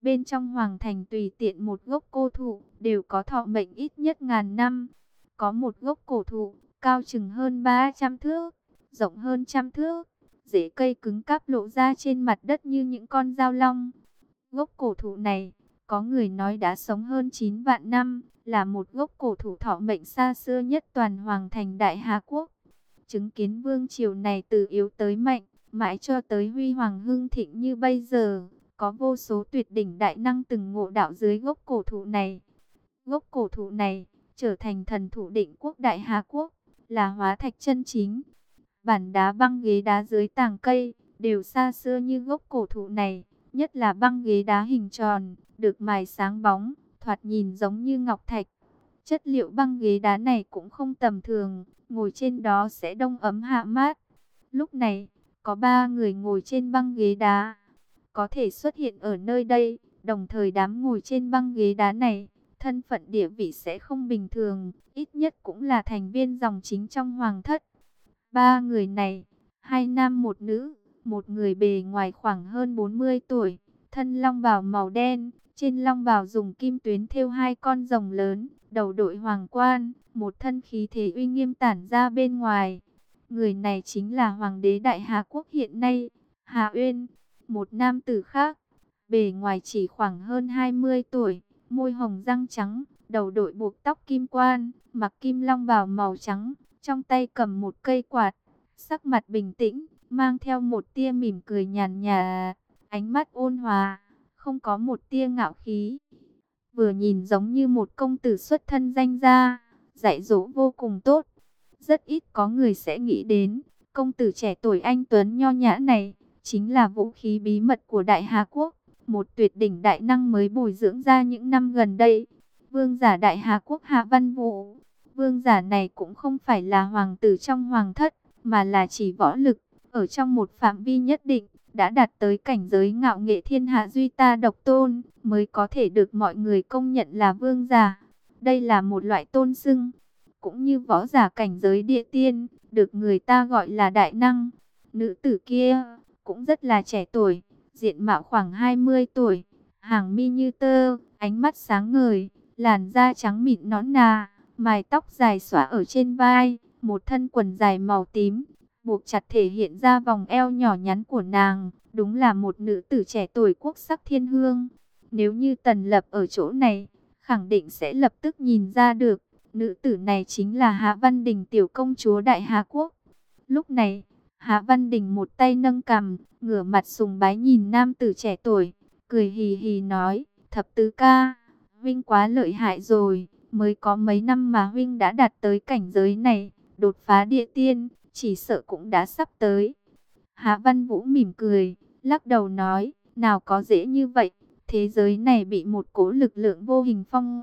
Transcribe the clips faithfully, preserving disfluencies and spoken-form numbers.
Bên trong hoàng thành tùy tiện một gốc cổ thụ đều có thọ mệnh ít nhất ngàn năm. Có một gốc cổ thụ cao chừng hơn ba trăm thước, rộng hơn trăm thước, rễ cây cứng cáp lộ ra trên mặt đất như những con dao long. Gốc cổ thụ này, có người nói đã sống hơn chín vạn năm, là một gốc cổ thụ thọ mệnh xa xưa nhất toàn hoàng thành Đại Hà Quốc. Chứng kiến vương triều này từ yếu tới mạnh, mãi cho tới huy hoàng hưng thịnh như bây giờ, có vô số tuyệt đỉnh đại năng từng ngộ đạo dưới gốc cổ thụ này. Gốc cổ thụ này trở thành thần thụ định quốc Đại Hà Quốc, là hóa thạch chân chính. Bản đá băng ghế đá dưới tàng cây đều xa xưa như gốc cổ thụ này, nhất là băng ghế đá hình tròn, được mài sáng bóng, thoạt nhìn giống như ngọc thạch. Chất liệu băng ghế đá này cũng không tầm thường, ngồi trên đó sẽ đông ấm hạ mát. Lúc này, có ba người ngồi trên băng ghế đá, có thể xuất hiện ở nơi đây, đồng thời đám ngồi trên băng ghế đá này, thân phận địa vị sẽ không bình thường, ít nhất cũng là thành viên dòng chính trong hoàng thất. Ba người này, hai nam một nữ, một người bề ngoài khoảng hơn bốn mươi tuổi, thân long bào màu đen, trên long bào dùng kim tuyến thêu hai con rồng lớn, đầu đội hoàng quan, một thân khí thế uy nghiêm tản ra bên ngoài. Người này chính là hoàng đế Đại Hà Quốc hiện nay, Hà Uyên. Một nam tử khác, bề ngoài chỉ khoảng hơn hai mươi tuổi, môi hồng răng trắng, đầu đội buộc tóc kim quan, mặc kim long bào màu trắng, trong tay cầm một cây quạt, sắc mặt bình tĩnh, mang theo một tia mỉm cười nhàn nhạt, ánh mắt ôn hòa, không có một tia ngạo khí. Vừa nhìn giống như một công tử xuất thân danh gia, dạy dỗ vô cùng tốt. Rất ít có người sẽ nghĩ đến, công tử trẻ tuổi anh tuấn nho nhã này, chính là vũ khí bí mật của Đại Hà Quốc, một tuyệt đỉnh đại năng mới bồi dưỡng ra những năm gần đây. Vương giả Đại Hà Quốc Hạ Văn Vũ. Vương giả này cũng không phải là hoàng tử trong hoàng thất, mà là chỉ võ lực, ở trong một phạm vi nhất định, đã đạt tới cảnh giới ngạo nghệ thiên hạ duy ta độc tôn, mới có thể được mọi người công nhận là vương giả. Đây là một loại tôn xưng, cũng như võ giả cảnh giới địa tiên, được người ta gọi là đại năng. Nữ tử kia cũng rất là trẻ tuổi, diện mạo khoảng hai mươi tuổi, hàng mi như tơ, ánh mắt sáng ngời, làn da trắng mịn nõn nà, mái tóc dài xõa ở trên vai, một thân quần dài màu tím, buộc chặt thể hiện ra vòng eo nhỏ nhắn của nàng, đúng là một nữ tử trẻ tuổi quốc sắc thiên hương. Nếu như Tần Lập ở chỗ này, khẳng định sẽ lập tức nhìn ra được, nữ tử này chính là Hạ Văn Đình, tiểu công chúa Đại Hà Quốc. Lúc này, Hạ Văn Đình một tay nâng cằm, ngửa mặt sùng bái nhìn nam tử trẻ tuổi, cười hì hì nói, thập tứ ca, huynh quá lợi hại rồi, mới có mấy năm mà huynh đã đạt tới cảnh giới này, đột phá địa tiên, chỉ sợ cũng đã sắp tới. Hạ Văn Vũ mỉm cười, lắc đầu nói, nào có dễ như vậy, thế giới này bị một cỗ lực lượng vô hình phong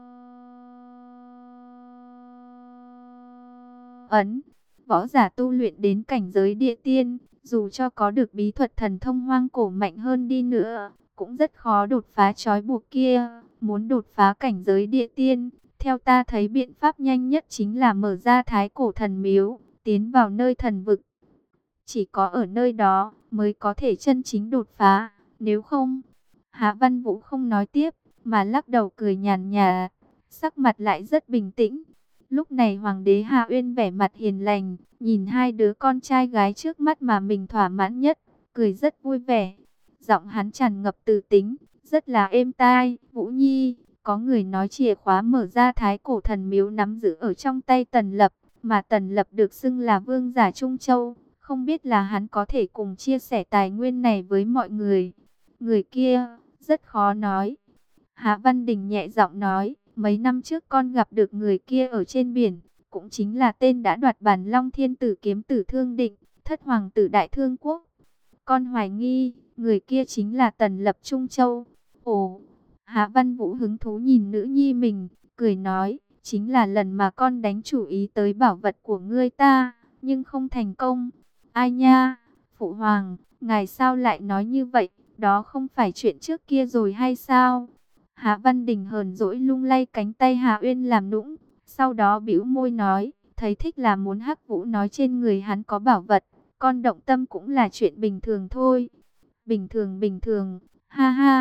ấn. Võ giả tu luyện đến cảnh giới địa tiên, dù cho có được bí thuật thần thông hoang cổ mạnh hơn đi nữa, cũng rất khó đột phá trói buộc kia. Muốn đột phá cảnh giới địa tiên, theo ta thấy biện pháp nhanh nhất chính là mở ra Thái Cổ Thần Miếu, tiến vào nơi thần vực. Chỉ có ở nơi đó mới có thể chân chính đột phá, nếu không... Hạ Văn Vũ không nói tiếp, mà lắc đầu cười nhàn nhạt, sắc mặt lại rất bình tĩnh. Lúc này Hoàng đế Hạ Uyên vẻ mặt hiền lành, nhìn hai đứa con trai gái trước mắt mà mình thỏa mãn nhất, cười rất vui vẻ. Giọng hắn tràn ngập từ tính, rất là êm tai. Vũ Nhi, có người nói chìa khóa mở ra Thái Cổ Thần Miếu nắm giữ ở trong tay Tần Lập, mà Tần Lập được xưng là vương giả Trung Châu. Không biết là hắn có thể cùng chia sẻ tài nguyên này với mọi người. Người kia, rất khó nói. Hạ Văn Đình nhẹ giọng nói, mấy năm trước con gặp được người kia ở trên biển, cũng chính là tên đã đoạt bản Long Thiên Tử kiếm tử Thương Định, thất hoàng tử Đại Thương Quốc. Con hoài nghi, người kia chính là Tần Lập Trung Châu. Ồ, Hạ Văn Vũ hứng thú nhìn nữ nhi mình, cười nói, chính là lần mà con đánh chủ ý tới bảo vật của ngươi ta, nhưng không thành công. Ai nha, Phụ Hoàng, ngài sao lại nói như vậy, đó không phải chuyện trước kia rồi hay sao? Hạ Văn Đình hờn dỗi lung lay cánh tay Hạ Uyên làm nũng, sau đó bĩu môi nói, thấy thích là muốn Hắc Vũ nói trên người hắn có bảo vật, con động tâm cũng là chuyện bình thường thôi. Bình thường bình thường, ha ha,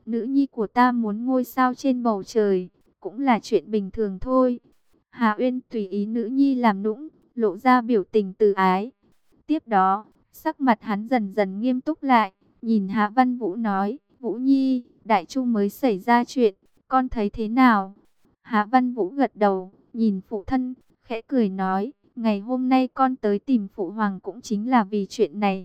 nữ nhi của ta muốn ngôi sao trên bầu trời, cũng là chuyện bình thường thôi. Hà Uyên tùy ý nữ nhi làm nũng, lộ ra biểu tình từ ái. Tiếp đó, sắc mặt hắn dần dần nghiêm túc lại, nhìn Hạ Văn Vũ nói, Vũ Nhi, Đại Chu mới xảy ra chuyện, con thấy thế nào? Hạ Văn Vũ gật đầu, nhìn phụ thân, khẽ cười nói, ngày hôm nay con tới tìm phụ hoàng cũng chính là vì chuyện này.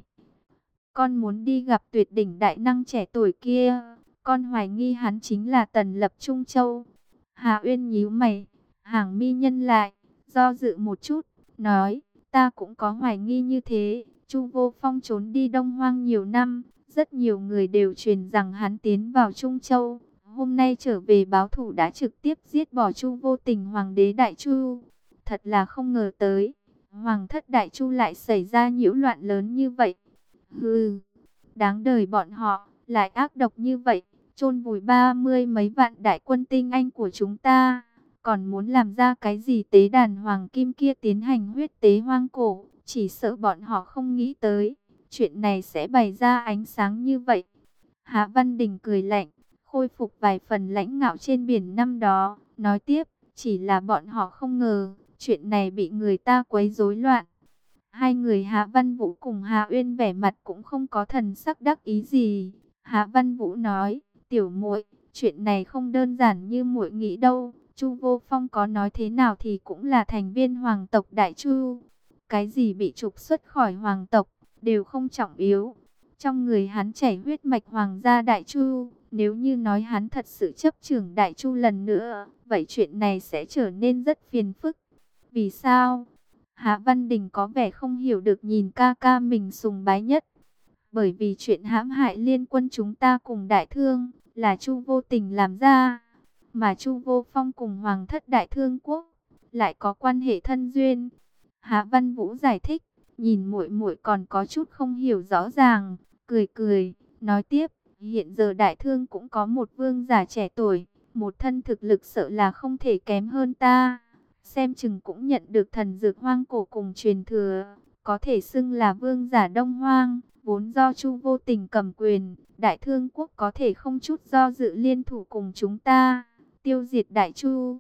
Con muốn đi gặp tuyệt đỉnh đại năng trẻ tuổi kia, con hoài nghi hắn chính là Tần Lập Trung Châu. Hạ Uyên nhíu mày, hàng mi nhân lại, do dự một chút, nói, ta cũng có hoài nghi như thế. Chu Vô Phong trốn đi Đông Hoang nhiều năm, rất nhiều người đều truyền rằng hắn tiến vào Trung Châu. Hôm nay trở về báo thù đã trực tiếp giết bỏ Chu Vô Tình hoàng đế Đại Chu. Thật là không ngờ tới, hoàng thất Đại Chu lại xảy ra nhiễu loạn lớn như vậy. Hừ, đáng đời bọn họ, lại ác độc như vậy, chôn vùi ba mươi mấy vạn đại quân tinh anh của chúng ta. Còn muốn làm ra cái gì tế đàn hoàng kim kia tiến hành huyết tế hoang cổ, chỉ sợ bọn họ không nghĩ tới, chuyện này sẽ bày ra ánh sáng như vậy. Hạ Văn Đình cười lạnh, khôi phục vài phần lãnh ngạo trên biển năm đó, nói tiếp, chỉ là bọn họ không ngờ, chuyện này bị người ta quấy rối loạn. Hai người Hạ Văn Vũ cùng Hạ Uyên vẻ mặt cũng không có thần sắc đắc ý gì. Hạ Văn Vũ nói, tiểu muội, chuyện này không đơn giản như muội nghĩ đâu. Chu Vô Phong có nói thế nào thì cũng là thành viên hoàng tộc Đại Chu. Cái gì bị trục xuất khỏi hoàng tộc, đều không trọng yếu. Trong người hắn chảy huyết mạch hoàng gia Đại Chu. Nếu như nói hắn thật sự chấp trưởng Đại Chu lần nữa, vậy chuyện này sẽ trở nên rất phiền phức. Vì sao? Hạ Văn Đình có vẻ không hiểu được nhìn ca ca mình sùng bái nhất. Bởi vì chuyện hãm hại liên quân chúng ta cùng Đại Thương là Chu Vô Tình làm ra. Mà Chu Vô Phong cùng Hoàng thất Đại Thương Quốc lại có quan hệ thân duyên. Hạ Văn Vũ giải thích, nhìn muội muội còn có chút không hiểu rõ ràng, cười cười, nói tiếp, hiện giờ Đại Thương cũng có một vương giả trẻ tuổi, một thân thực lực sợ là không thể kém hơn ta. Xem chừng cũng nhận được thần dược hoang cổ cùng truyền thừa, có thể xưng là vương giả Đông Hoang, vốn do Chu Vô Tình cầm quyền, Đại Thương Quốc có thể không chút do dự liên thủ cùng chúng ta, tiêu diệt Đại Chu.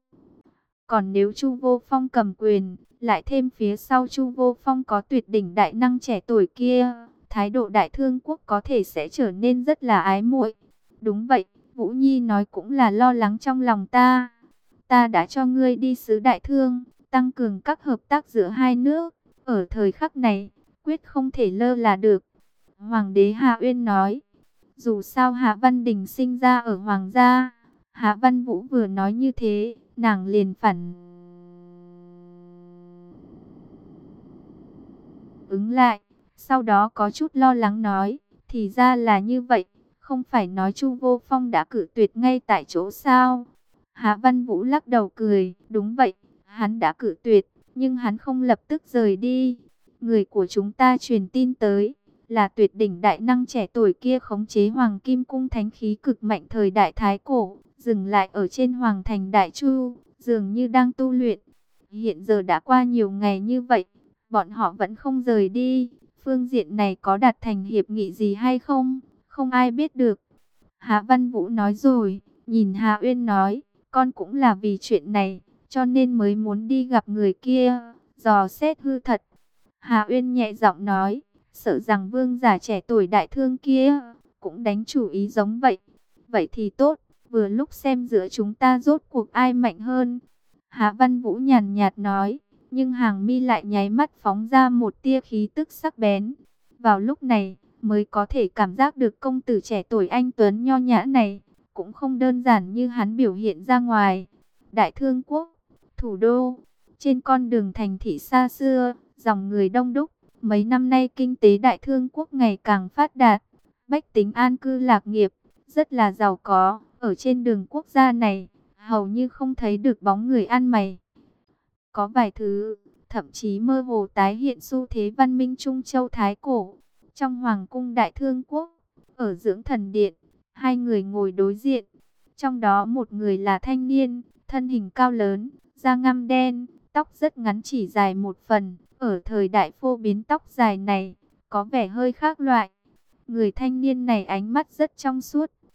Còn nếu Chu Vô Phong cầm quyền, lại thêm phía sau Chu Vô Phong có tuyệt đỉnh đại năng trẻ tuổi kia, thái độ Đại Thương Quốc có thể sẽ trở nên rất là ái muội. Đúng vậy, Vũ Nhi nói cũng là lo lắng trong lòng ta. Ta đã cho ngươi đi sứ Đại Thương, tăng cường các hợp tác giữa hai nước. Ở thời khắc này, quyết không thể lơ là được. Hoàng đế Hạ Uyên nói, dù sao Hạ Văn Đình sinh ra ở Hoàng gia. Hạ Văn Vũ vừa nói như thế, nàng liền phản ứng lại. Sau đó có chút lo lắng nói, thì ra là như vậy, không phải nói Chu Vô Phong đã cử tuyệt ngay tại chỗ sao? Hạ Văn Vũ lắc đầu cười, đúng vậy, hắn đã cử tuyệt, nhưng hắn không lập tức rời đi. Người của chúng ta truyền tin tới, là tuyệt đỉnh đại năng trẻ tuổi kia khống chế Hoàng Kim Cung thánh khí cực mạnh thời đại Thái Cổ, dừng lại ở trên Hoàng thành Đại Chu, dường như đang tu luyện. Hiện giờ đã qua nhiều ngày như vậy, bọn họ vẫn không rời đi. Phương diện này có đạt thành hiệp nghị gì hay không? Không ai biết được. Hạ Văn Vũ nói rồi, nhìn Hạ Uyên nói, con cũng là vì chuyện này, cho nên mới muốn đi gặp người kia, dò xét hư thật. Hạ Uyên nhẹ giọng nói, sợ rằng vương giả trẻ tuổi Đại Thương kia cũng đánh chủ ý giống vậy. Vậy thì tốt, vừa lúc xem giữa chúng ta rốt cuộc ai mạnh hơn. Hạ Văn Vũ nhàn nhạt nói, nhưng hàng mi lại nháy mắt phóng ra một tia khí tức sắc bén. Vào lúc này, mới có thể cảm giác được công tử trẻ tuổi anh tuấn nho nhã này, cũng không đơn giản như hắn biểu hiện ra ngoài. Đại Thương Quốc, thủ đô, trên con đường thành thị xa xưa, dòng người đông đúc. Mấy năm nay kinh tế Đại Thương Quốc ngày càng phát đạt, bách tính an cư lạc nghiệp, rất là giàu có. Ở trên đường quốc gia này, hầu như không thấy được bóng người ăn mày. Có vài thứ, thậm chí mơ hồ tái hiện xu thế văn minh Trung Châu Thái Cổ. Trong Hoàng cung Đại Thương Quốc, ở Dưỡng Thần Điện, hai người ngồi đối diện. Trong đó một người là thanh niên, thân hình cao lớn, da ngăm đen, tóc rất ngắn chỉ dài một phần. Ở thời đại phổ biến tóc dài này, có vẻ hơi khác loại. Người thanh niên này ánh mắt rất trong suốt,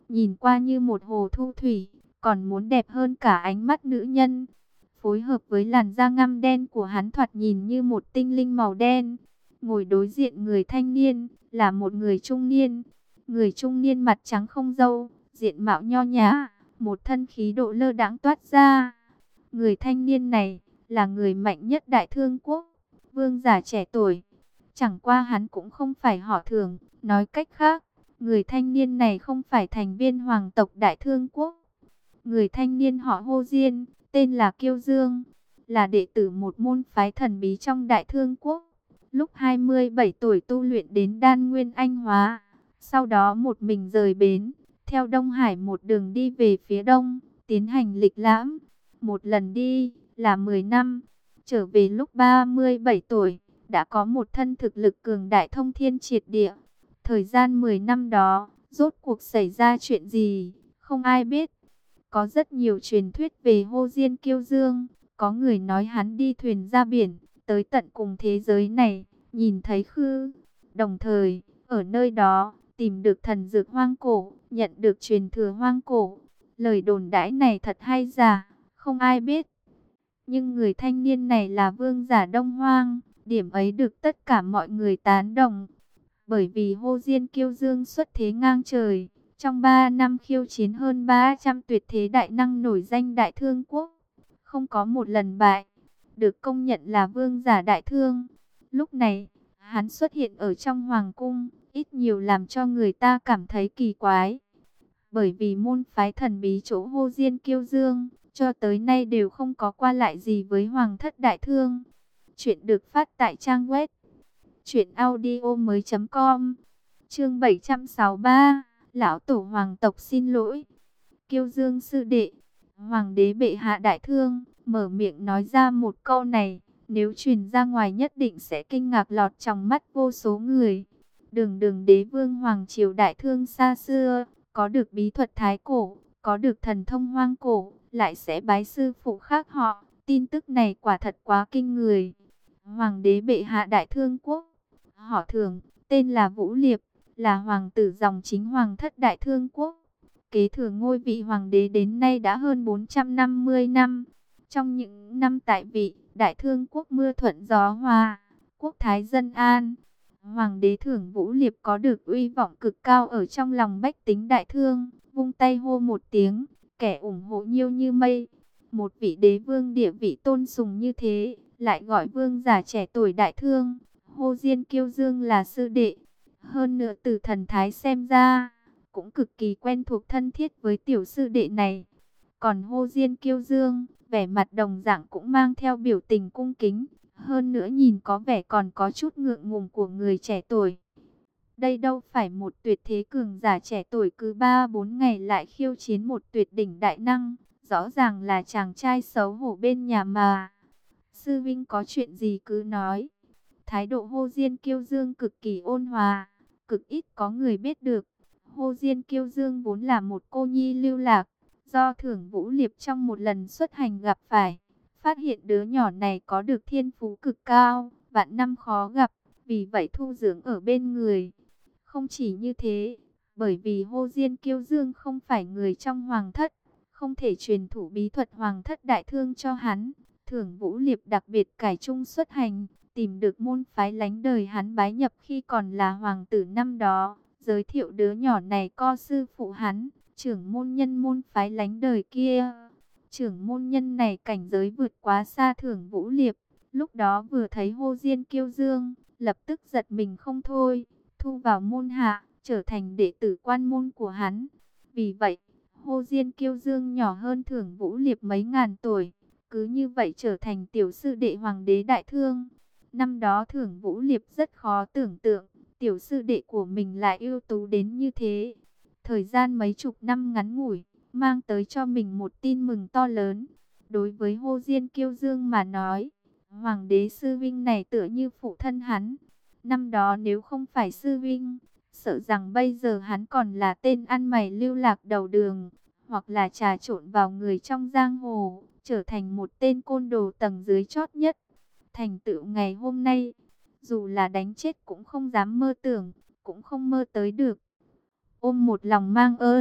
nhìn qua như một hồ thu thủy, còn muốn đẹp hơn cả ánh mắt nữ nhân. Phối hợp với làn da ngăm đen của hắn thoạt nhìn như một tinh linh màu đen. Ngồi đối diện người thanh niên, là một người trung niên. Người trung niên mặt trắng không râu, diện mạo nho nhã, một thân khí độ lơ đãng toát ra. Người thanh niên này, là người mạnh nhất Đại Thương Quốc, vương giả trẻ tuổi. Chẳng qua hắn cũng không phải họ Thường, nói cách khác, người thanh niên này không phải thành viên hoàng tộc Đại Thương Quốc. Người thanh niên họ Hồ Diên, tên là Kiêu Dương, là đệ tử một môn phái thần bí trong Đại Thương Quốc. Lúc hai mươi bảy tuổi tu luyện đến đan nguyên anh hóa, sau đó một mình rời bến, theo Đông Hải một đường đi về phía đông, tiến hành lịch lãm. Một lần đi là mười năm, trở về lúc ba mươi bảy tuổi, đã có một thân thực lực cường đại thông thiên triệt địa. Thời gian mười năm đó, rốt cuộc xảy ra chuyện gì, không ai biết. Có rất nhiều truyền thuyết về Hồ Diên Kiêu Dương, có người nói hắn đi thuyền ra biển, tới tận cùng thế giới này, nhìn thấy Khư. Đồng thời, ở nơi đó, tìm được thần dược hoang cổ, nhận được truyền thừa hoang cổ. Lời đồn đãi này thật hay giả, không ai biết. Nhưng người thanh niên này là vương giả Đông Hoang, điểm ấy được tất cả mọi người tán đồng. Bởi vì Hồ Diên Kiêu Dương xuất thế ngang trời, trong ba năm khiêu chiến hơn ba trăm tuyệt thế đại năng nổi danh Đại Thương Quốc, không có một lần bại, được công nhận là vương giả Đại Thương. Lúc này, hắn xuất hiện ở trong hoàng cung, ít nhiều làm cho người ta cảm thấy kỳ quái. Bởi vì môn phái thần bí chỗ Hồ Diên Kiêu Dương, cho tới nay đều không có qua lại gì với Hoàng thất Đại Thương. Chuyện được phát tại trang web truyện audio mới chấm com. Chương bảy trăm sáu mươi ba, lão tổ hoàng tộc xin lỗi. Kiêu Dương sư đệ, hoàng đế bệ hạ đại thương, mở miệng nói ra một câu này, nếu truyền ra ngoài nhất định sẽ kinh ngạc lọt trong mắt vô số người. Đường đường đế vương hoàng triều đại thương xa xưa, có được bí thuật thái cổ, có được thần thông hoang cổ, lại sẽ bái sư phụ khác họ. Tin tức này quả thật quá kinh người. Hoàng đế bệ hạ đại thương quốc, họ Thường, tên là Vũ Liệp, là hoàng tử dòng chính hoàng thất Đại Thương Quốc. Kế thừa ngôi vị hoàng đế đến nay đã hơn bốn trăm năm mươi năm. Trong những năm tại vị, Đại Thương Quốc mưa thuận gió hòa, quốc thái dân an. Hoàng đế Thường Vũ Liệp có được uy vọng cực cao ở trong lòng bách tính Đại Thương, vung tay hô một tiếng, kẻ ủng hộ nhiêu như mây. Một vị đế vương địa vị tôn sùng như thế, lại gọi vương giả trẻ tuổi Đại Thương, Hồ Diên Kiêu Dương là sư đệ. Hơn nữa từ thần thái xem ra, cũng cực kỳ quen thuộc thân thiết với tiểu sư đệ này. Còn Hồ Diên Kiêu Dương, vẻ mặt đồng dạng cũng mang theo biểu tình cung kính. Hơn nữa nhìn có vẻ còn có chút ngượng ngùng của người trẻ tuổi. Đây đâu phải một tuyệt thế cường giả trẻ tuổi cứ ba bốn ngày lại khiêu chiến một tuyệt đỉnh đại năng. Rõ ràng là chàng trai xấu hổ bên nhà mà. Sư vinh có chuyện gì cứ nói. Thái độ Hồ Diên Kiêu Dương cực kỳ ôn hòa, cực ít có người biết được. Hồ Diên Kiêu Dương vốn là một cô nhi lưu lạc, do Thưởng Vũ Liệp trong một lần xuất hành gặp phải, phát hiện đứa nhỏ này có được thiên phú cực cao, vạn năm khó gặp, vì vậy thu dưỡng ở bên người. Không chỉ như thế, bởi vì Hồ Diên Kiêu Dương không phải người trong hoàng thất, không thể truyền thụ bí thuật hoàng thất đại thương cho hắn, Thưởng Vũ Liệp đặc biệt cải trung xuất hành, tìm được môn phái lánh đời hắn bái nhập khi còn là hoàng tử năm đó, giới thiệu đứa nhỏ này co sư phụ hắn, trưởng môn nhân môn phái lánh đời kia. Trưởng môn nhân này cảnh giới vượt quá xa Thưởng Vũ Liệp, lúc đó vừa thấy Hồ Diên Kiêu Dương, lập tức giật mình không thôi, thu vào môn hạ, trở thành đệ tử quan môn của hắn. Vì vậy, Hồ Diên Kiêu Dương nhỏ hơn Thưởng Vũ Liệp mấy ngàn tuổi, cứ như vậy trở thành tiểu sư đệ hoàng đế đại thương. Năm đó Thưởng Vũ Liệp rất khó tưởng tượng, tiểu sư đệ của mình lại ưu tú đến như thế. Thời gian mấy chục năm ngắn ngủi, mang tới cho mình một tin mừng to lớn. Đối với Hồ Diên Kiêu Dương mà nói, hoàng đế sư vinh này tựa như phụ thân hắn. Năm đó nếu không phải sư vinh, sợ rằng bây giờ hắn còn là tên ăn mày lưu lạc đầu đường, hoặc là trà trộn vào người trong giang hồ, trở thành một tên côn đồ tầng dưới chót nhất. Thành tựu ngày hôm nay, dù là đánh chết cũng không dám mơ tưởng, cũng không mơ tới được. Ôm một lòng mang ơn,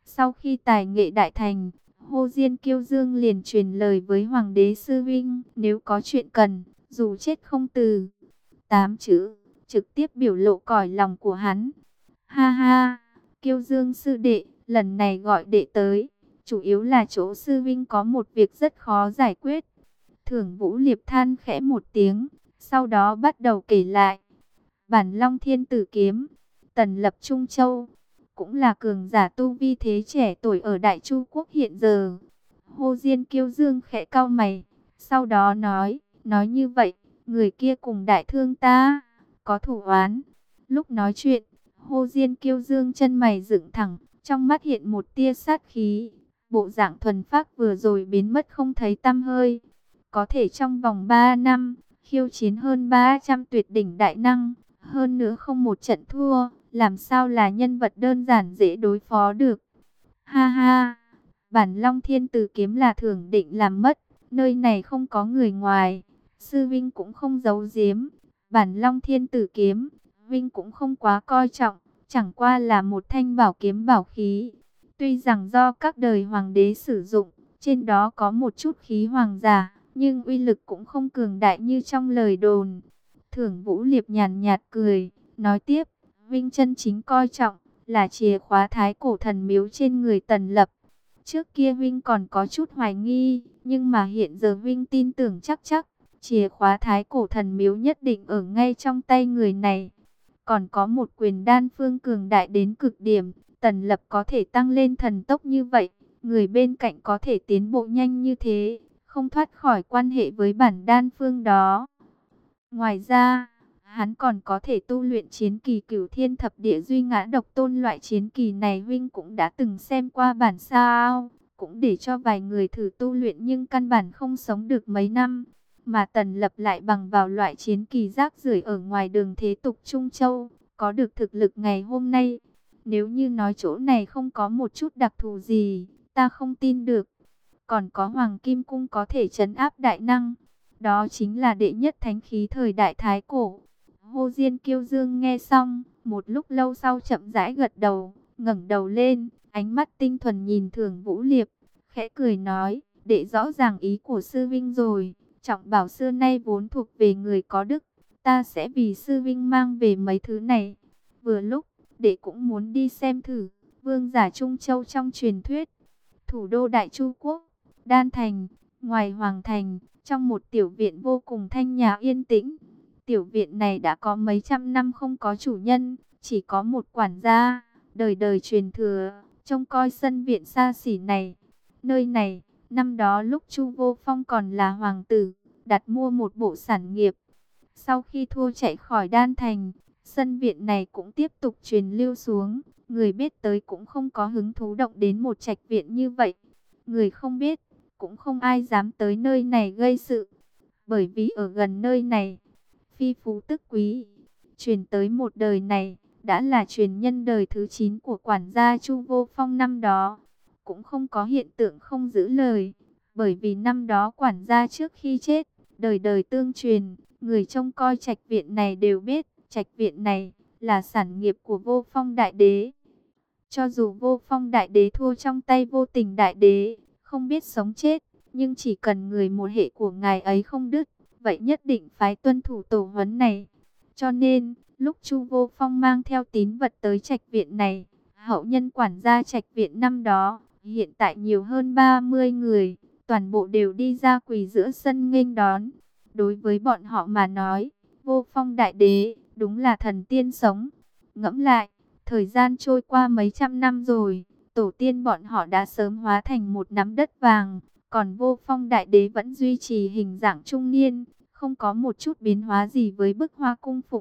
Sau khi tài nghệ đại thành, Hồ Diên Kiêu Dương liền truyền lời với Hoàng đế sư vinh, nếu có chuyện cần, dù chết không từ. Tám chữ, trực tiếp biểu lộ cõi lòng của hắn. Ha ha, Kiêu Dương sư đệ, lần này gọi đệ tới, chủ yếu là chỗ sư vinh có một việc rất khó giải quyết. Thưởng Vũ Liệp than khẽ một tiếng, sau đó bắt đầu kể lại. Bản Long Thiên Tử Kiếm, Tần Lập Trung Châu, cũng là cường giả tu vi thế trẻ tuổi ở Đại Chu Quốc hiện giờ. Hồ Diên Kiêu Dương khẽ cau mày, sau đó nói, nói như vậy, người kia cùng đại thương ta, có thủ oán. Lúc nói chuyện, Hồ Diên Kiêu Dương chân mày dựng thẳng, trong mắt hiện một tia sát khí. Bộ dạng thuần phác vừa rồi biến mất không thấy tăm hơi. Có thể trong vòng ba năm, khiêu chiến hơn ba trăm tuyệt đỉnh đại năng, hơn nữa không một trận thua, làm sao là nhân vật đơn giản dễ đối phó được. Ha ha, bản Long Thiên Tử Kiếm là thưởng định làm mất, nơi này không có người ngoài, sư vinh cũng không giấu giếm. Bản Long Thiên Tử Kiếm, vinh cũng không quá coi trọng, chẳng qua là một thanh bảo kiếm bảo khí. Tuy rằng do các đời hoàng đế sử dụng, trên đó có một chút khí hoàng giả, nhưng uy lực cũng không cường đại như trong lời đồn. Thưởng Vũ Liệp nhàn nhạt cười, nói tiếp, vinh chân chính coi trọng là chìa khóa thái cổ thần miếu trên người Tần Lập. Trước kia vinh còn có chút hoài nghi, nhưng mà hiện giờ vinh tin tưởng chắc chắc, chìa khóa thái cổ thần miếu nhất định ở ngay trong tay người này. Còn có một quyền đan phương cường đại đến cực điểm, Tần Lập có thể tăng lên thần tốc như vậy, người bên cạnh có thể tiến bộ nhanh như thế, không thoát khỏi quan hệ với bản đan phương đó. Ngoài ra, hắn còn có thể tu luyện chiến kỳ Cửu Thiên Thập Địa Duy Ngã Độc Tôn. Loại chiến kỳ này Vinh cũng đã từng xem qua bản sao, cũng để cho vài người thử tu luyện nhưng căn bản không sống được mấy năm. Mà Tần Lập lại bằng vào loại chiến kỳ rác rưởi ở ngoài đường thế tục Trung Châu, có được thực lực ngày hôm nay. Nếu như nói chỗ này không có một chút đặc thù gì, ta không tin được. Còn có Hoàng Kim Cung có thể trấn áp đại năng, đó chính là đệ nhất thánh khí thời đại Thái Cổ. Hồ Diên Kiêu Dương nghe xong, một lúc lâu sau chậm rãi gật đầu, ngẩng đầu lên, ánh mắt tinh thuần nhìn Thưởng Vũ Liệp, khẽ cười nói, đệ rõ ràng ý của sư vinh rồi, trọng bảo xưa nay vốn thuộc về người có đức, ta sẽ vì sư vinh mang về mấy thứ này. Vừa lúc, đệ cũng muốn đi xem thử, vương giả Trung Châu trong truyền thuyết, thủ đô Đại Chu Quốc, Đan Thành, ngoài Hoàng Thành, trong một tiểu viện vô cùng thanh nhã yên tĩnh. Tiểu viện này đã có mấy trăm năm không có chủ nhân, chỉ có một quản gia, đời đời truyền thừa, trông coi sân viện xa xỉ này. Nơi này, năm đó lúc Chu Vô Phong còn là hoàng tử, đặt mua một bộ sản nghiệp. Sau khi thua chạy khỏi Đan Thành, sân viện này cũng tiếp tục truyền lưu xuống. Người biết tới cũng không có hứng thú động đến một trạch viện như vậy. Người không biết, cũng không ai dám tới nơi này gây sự. Bởi vì ở gần nơi này, phi phú tức quý, truyền tới một đời này, đã là truyền nhân đời thứ chín của quản gia Chu Vô Phong năm đó. Cũng không có hiện tượng không giữ lời, bởi vì năm đó quản gia trước khi chết, đời đời tương truyền, người trông coi trạch viện này đều biết, trạch viện này là sản nghiệp của Vô Phong Đại Đế. Cho dù Vô Phong Đại Đế thua trong tay Vô Tình Đại Đế, không biết sống chết, nhưng chỉ cần người một hệ của ngài ấy không đứt, vậy nhất định phải tuân thủ tổ huấn này. Cho nên, lúc Chu Vô Phong mang theo tín vật tới trạch viện này, hậu nhân quản gia trạch viện năm đó, hiện tại nhiều hơn ba mươi người, toàn bộ đều đi ra quỳ giữa sân nghênh đón. Đối với bọn họ mà nói, Vô Phong Đại Đế đúng là thần tiên sống. Ngẫm lại, thời gian trôi qua mấy trăm năm rồi, tổ tiên bọn họ đã sớm hóa thành một nắm đất vàng, còn Vô Phong Đại Đế vẫn duy trì hình dạng trung niên, không có một chút biến hóa gì với bức hoa cung phụng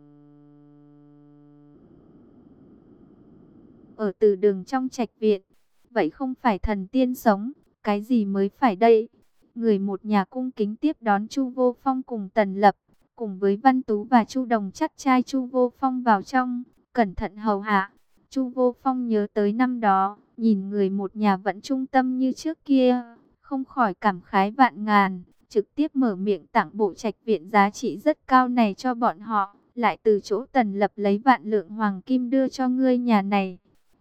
ở từ đường trong trạch viện. Vậy không phải thần tiên sống, cái gì mới phải đây? Người một nhà cung kính tiếp đón Chu Vô Phong cùng Tần Lập, cùng với Văn Tú và Chu Đồng chắt trai Chu Vô Phong vào trong, cẩn thận hầu hạ. Chu Vô Phong nhớ tới năm đó, nhìn người một nhà vẫn trung tâm như trước kia, không khỏi cảm khái vạn ngàn, trực tiếp mở miệng tặng bộ trạch viện giá trị rất cao này cho bọn họ, lại từ chỗ Tần Lập lấy vạn lượng hoàng kim đưa cho ngươi nhà này.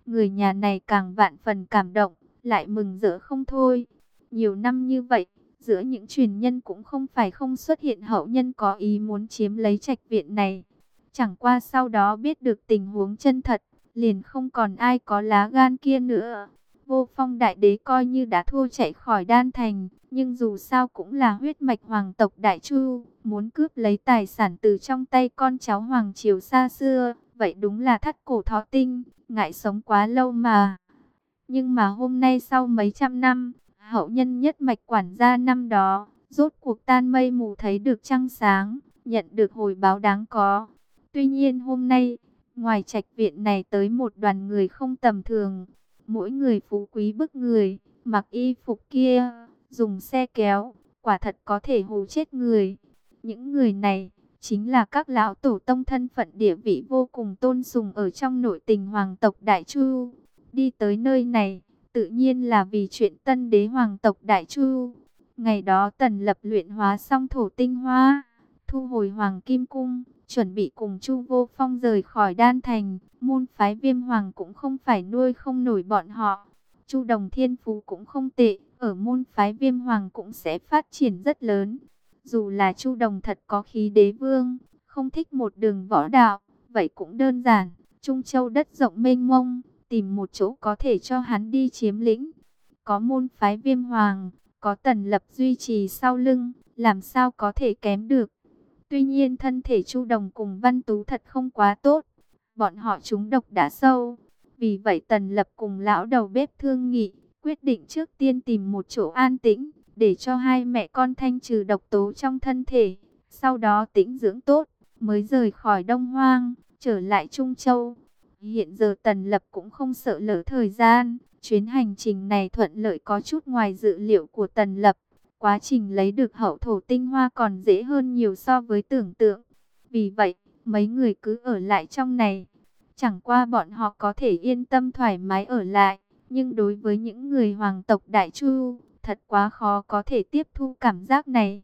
Người nhà này càng vạn phần cảm động, lại mừng rỡ không thôi. Nhiều năm như vậy, giữa những truyền nhân cũng không phải không xuất hiện hậu nhân có ý muốn chiếm lấy trạch viện này. Chẳng qua sau đó biết được tình huống chân thật, liền không còn ai có lá gan kia nữa. Vô Phong đại đế coi như đã thua chạy khỏi Đan Thành, nhưng dù sao cũng là huyết mạch hoàng tộc Đại Chu, muốn cướp lấy tài sản từ trong tay con cháu hoàng triều xa xưa, vậy đúng là thắt cổ thọ tinh, ngại sống quá lâu mà. Nhưng mà hôm nay sau mấy trăm năm, hậu nhân nhất mạch quản gia năm đó, rốt cuộc tan mây mù thấy được trăng sáng, nhận được hồi báo đáng có. Tuy nhiên hôm nay, ngoài trạch viện này tới một đoàn người không tầm thường, mỗi người phú quý bức người, mặc y phục kia, dùng xe kéo, quả thật có thể hù chết người. Những người này chính là các lão tổ tông thân phận địa vị vô cùng tôn sùng ở trong nội tình hoàng tộc Đại Chu. Đi tới nơi này, tự nhiên là vì chuyện tân đế hoàng tộc Đại Chu. Ngày đó Tần Lập luyện hóa xong thổ tinh hoa, thu hồi Hoàng Kim Cung, chuẩn bị cùng Chu Vô Phong rời khỏi Đan Thành. Môn phái Viêm Hoàng cũng không phải nuôi không nổi bọn họ. Chu Đồng thiên phú cũng không tệ, ở môn phái Viêm Hoàng cũng sẽ phát triển rất lớn. Dù là Chu Đồng thật có khí đế vương, không thích một đường võ đạo, vậy cũng đơn giản. Trung Châu đất rộng mênh mông, tìm một chỗ có thể cho hắn đi chiếm lĩnh. Có môn phái Viêm Hoàng, có Tần Lập duy trì sau lưng, làm sao có thể kém được. Tuy nhiên thân thể Chu Đồng cùng Văn Tú thật không quá tốt, bọn họ trúng độc đã sâu. Vì vậy Tần Lập cùng lão đầu bếp thương nghị, quyết định trước tiên tìm một chỗ an tĩnh, để cho hai mẹ con thanh trừ độc tố trong thân thể. Sau đó tĩnh dưỡng tốt, mới rời khỏi Đông Hoang, trở lại Trung Châu. Hiện giờ Tần Lập cũng không sợ lỡ thời gian. Chuyến hành trình này thuận lợi có chút ngoài dự liệu của Tần Lập. Quá trình lấy được hậu thổ tinh hoa còn dễ hơn nhiều so với tưởng tượng. Vì vậy, mấy người cứ ở lại trong này. Chẳng qua bọn họ có thể yên tâm thoải mái ở lại. Nhưng đối với những người hoàng tộc Đại Chu, thật quá khó có thể tiếp thu cảm giác này.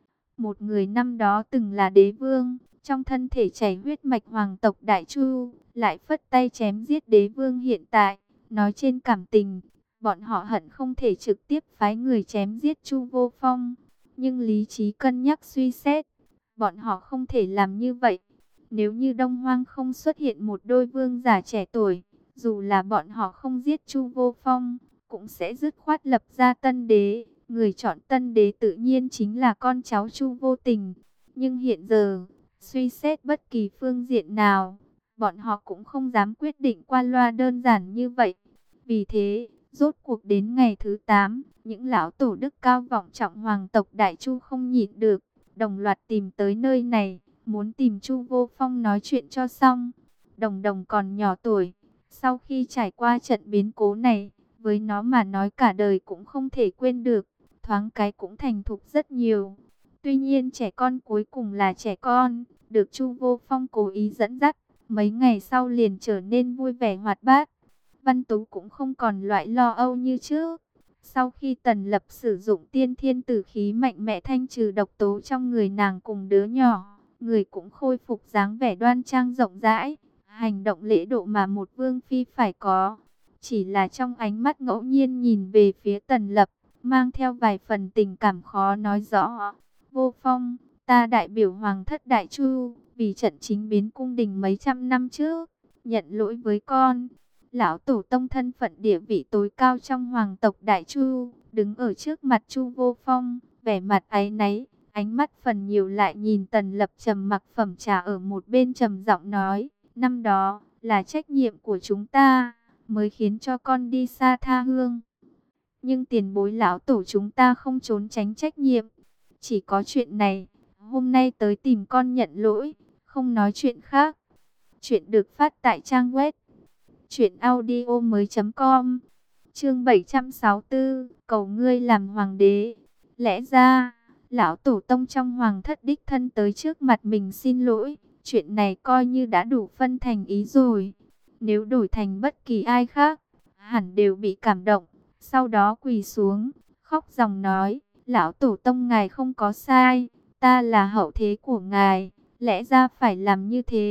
Một người năm đó từng là đế vương, trong thân thể chảy huyết mạch hoàng tộc Đại Chu, lại phất tay chém giết đế vương hiện tại. Nói trên cảm tình, bọn họ hận không thể trực tiếp phái người chém giết Chu Vô Phong. Nhưng lý trí cân nhắc suy xét, bọn họ không thể làm như vậy. Nếu như Đông Hoang không xuất hiện một đôi vương giả trẻ tuổi, dù là bọn họ không giết Chu Vô Phong, cũng sẽ dứt khoát lập ra tân đế. Người chọn tân đế tự nhiên chính là con cháu Chu Vô Tình. Nhưng hiện giờ, suy xét bất kỳ phương diện nào, bọn họ cũng không dám quyết định qua loa đơn giản như vậy. Vì thế, rốt cuộc đến ngày thứ tám, những lão tổ đức cao vọng trọng hoàng tộc Đại Chu không nhịn được, đồng loạt tìm tới nơi này, muốn tìm Chu Vô Phong nói chuyện cho xong. Đồng Đồng còn nhỏ tuổi, sau khi trải qua trận biến cố này, với nó mà nói cả đời cũng không thể quên được, thoáng cái cũng thành thục rất nhiều. Tuy nhiên trẻ con cuối cùng là trẻ con, được Chu Vô Phong cố ý dẫn dắt, mấy ngày sau liền trở nên vui vẻ hoạt bát. Văn Tú cũng không còn loại lo âu như trước. Sau khi Tần Lập sử dụng tiên thiên tử khí mạnh mẽ thanh trừ độc tố trong người nàng cùng đứa nhỏ, người cũng khôi phục dáng vẻ đoan trang rộng rãi, hành động lễ độ mà một vương phi phải có. Chỉ là trong ánh mắt ngẫu nhiên nhìn về phía Tần Lập, mang theo vài phần tình cảm khó nói rõ. Vô Phong, ta đại biểu Hoàng thất Đại Chu, vì trận chính biến cung đình mấy trăm năm trước, nhận lỗi với con. Lão tổ tông thân phận địa vị tối cao trong hoàng tộc Đại Chu, đứng ở trước mặt Chu Vô Phong, vẻ mặt áy náy, ánh mắt phần nhiều lại nhìn Tần Lập trầm mặc phẩm trà ở một bên trầm giọng nói, năm đó là trách nhiệm của chúng ta, mới khiến cho con đi xa tha hương. Nhưng tiền bối lão tổ chúng ta không trốn tránh trách nhiệm, chỉ có chuyện này, hôm nay tới tìm con nhận lỗi, không nói chuyện khác. Chuyện được phát tại trang web chuyện audio mới com. Chương bảy trăm sáu mươi tư, cầu ngươi làm hoàng đế. Lẽ ra, lão tổ tông trong hoàng thất đích thân tới trước mặt mình xin lỗi, chuyện này coi như đã đủ phân thành ý rồi. Nếu đổi thành bất kỳ ai khác, hẳn đều bị cảm động, sau đó quỳ xuống, khóc ròng nói, lão tổ tông ngài không có sai, ta là hậu thế của ngài, lẽ ra phải làm như thế.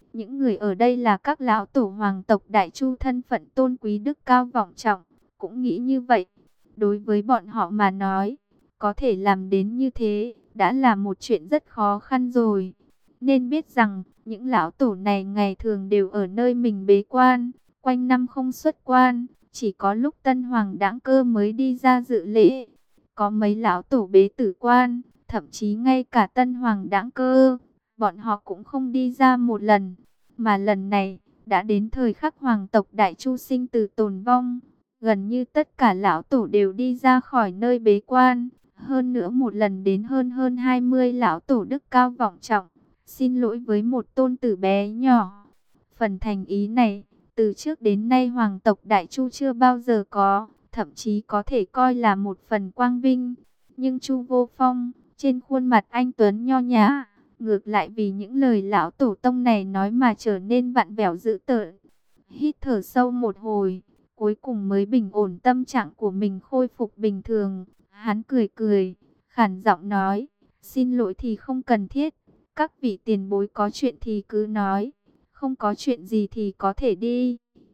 Những người ở đây là các lão tổ hoàng tộc Đại Chu, thân phận tôn quý đức cao vọng trọng, cũng nghĩ như vậy. Đối với bọn họ mà nói, có thể làm đến như thế, đã là một chuyện rất khó khăn rồi. Nên biết rằng, những lão tổ này ngày thường đều ở nơi mình bế quan, quanh năm không xuất quan, chỉ có lúc tân hoàng đãng cơ mới đi ra dự lễ. Có mấy lão tổ bế tử quan, thậm chí ngay cả tân hoàng đãng cơ, bọn họ cũng không đi ra một lần. Mà lần này, đã đến thời khắc hoàng tộc Đại Chu sinh tử tồn vong. Gần như tất cả lão tổ đều đi ra khỏi nơi bế quan. Hơn nữa một lần đến hơn hơn hai mươi lão tổ đức cao vọng trọng. Xin lỗi với một tôn tử bé nhỏ. Phần thành ý này, từ trước đến nay hoàng tộc Đại Chu chưa bao giờ có. Thậm chí có thể coi là một phần quang vinh. Nhưng Chu Vô Phong, trên khuôn mặt anh tuấn nho nhã, ngược lại vì những lời lão tổ tông này nói mà trở nên vặn vẹo dữ tợn. Hít thở sâu một hồi, cuối cùng mới bình ổn tâm trạng của mình, khôi phục bình thường. Hắn cười cười, khản giọng nói, xin lỗi thì không cần thiết. Các vị tiền bối có chuyện thì cứ nói, không có chuyện gì thì có thể đi.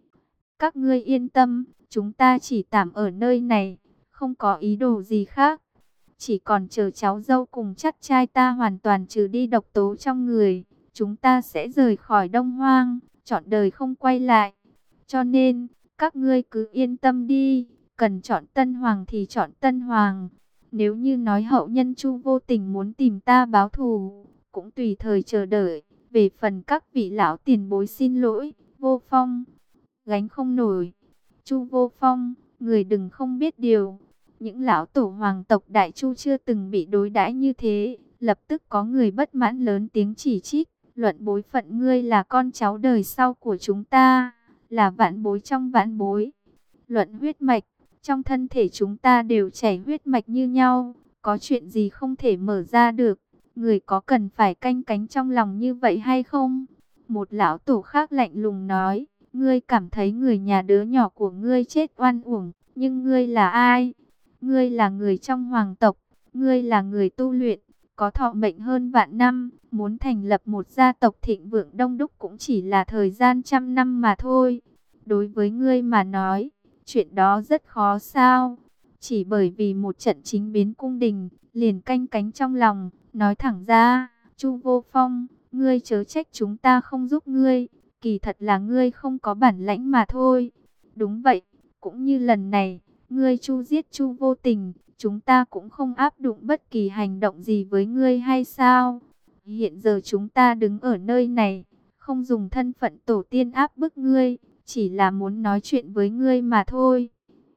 Các ngươi yên tâm, chúng ta chỉ tạm ở nơi này, không có ý đồ gì khác. Chỉ còn chờ cháu dâu cùng chắt trai ta hoàn toàn trừ đi độc tố trong người, chúng ta sẽ rời khỏi Đông Hoang, trọn đời không quay lại. Cho nên, các ngươi cứ yên tâm đi, cần chọn Tân Hoàng thì chọn Tân Hoàng. Nếu như nói hậu nhân Chu vô tình muốn tìm ta báo thù, cũng tùy thời chờ đợi. Về phần các vị lão tiền bối xin lỗi, Vô Phong, gánh không nổi. Chu Vô Phong, người đừng không biết điều. Những lão tổ hoàng tộc Đại Chu chưa từng bị đối đãi như thế, lập tức có người bất mãn lớn tiếng chỉ trích, luận bối phận ngươi là con cháu đời sau của chúng ta, là vạn bối trong vạn bối. Luận huyết mạch, trong thân thể chúng ta đều chảy huyết mạch như nhau, có chuyện gì không thể mở ra được, người có cần phải canh cánh trong lòng như vậy hay không? Một lão tổ khác lạnh lùng nói, ngươi cảm thấy người nhà đứa nhỏ của ngươi chết oan uổng, nhưng ngươi là ai? Ngươi là người trong hoàng tộc, ngươi là người tu luyện, có thọ mệnh hơn vạn năm, muốn thành lập một gia tộc thịnh vượng đông đúc cũng chỉ là thời gian trăm năm mà thôi. Đối với ngươi mà nói, chuyện đó rất khó sao? Chỉ bởi vì một trận chính biến cung đình, liền canh cánh trong lòng, nói thẳng ra, Chu Vô Phong, ngươi chớ trách chúng ta không giúp ngươi, kỳ thật là ngươi không có bản lãnh mà thôi. Đúng vậy, cũng như lần này, ngươi Chu giết Chu vô tình, chúng ta cũng không áp dụng bất kỳ hành động gì với ngươi hay sao? Hiện giờ chúng ta đứng ở nơi này, không dùng thân phận tổ tiên áp bức ngươi, chỉ là muốn nói chuyện với ngươi mà thôi.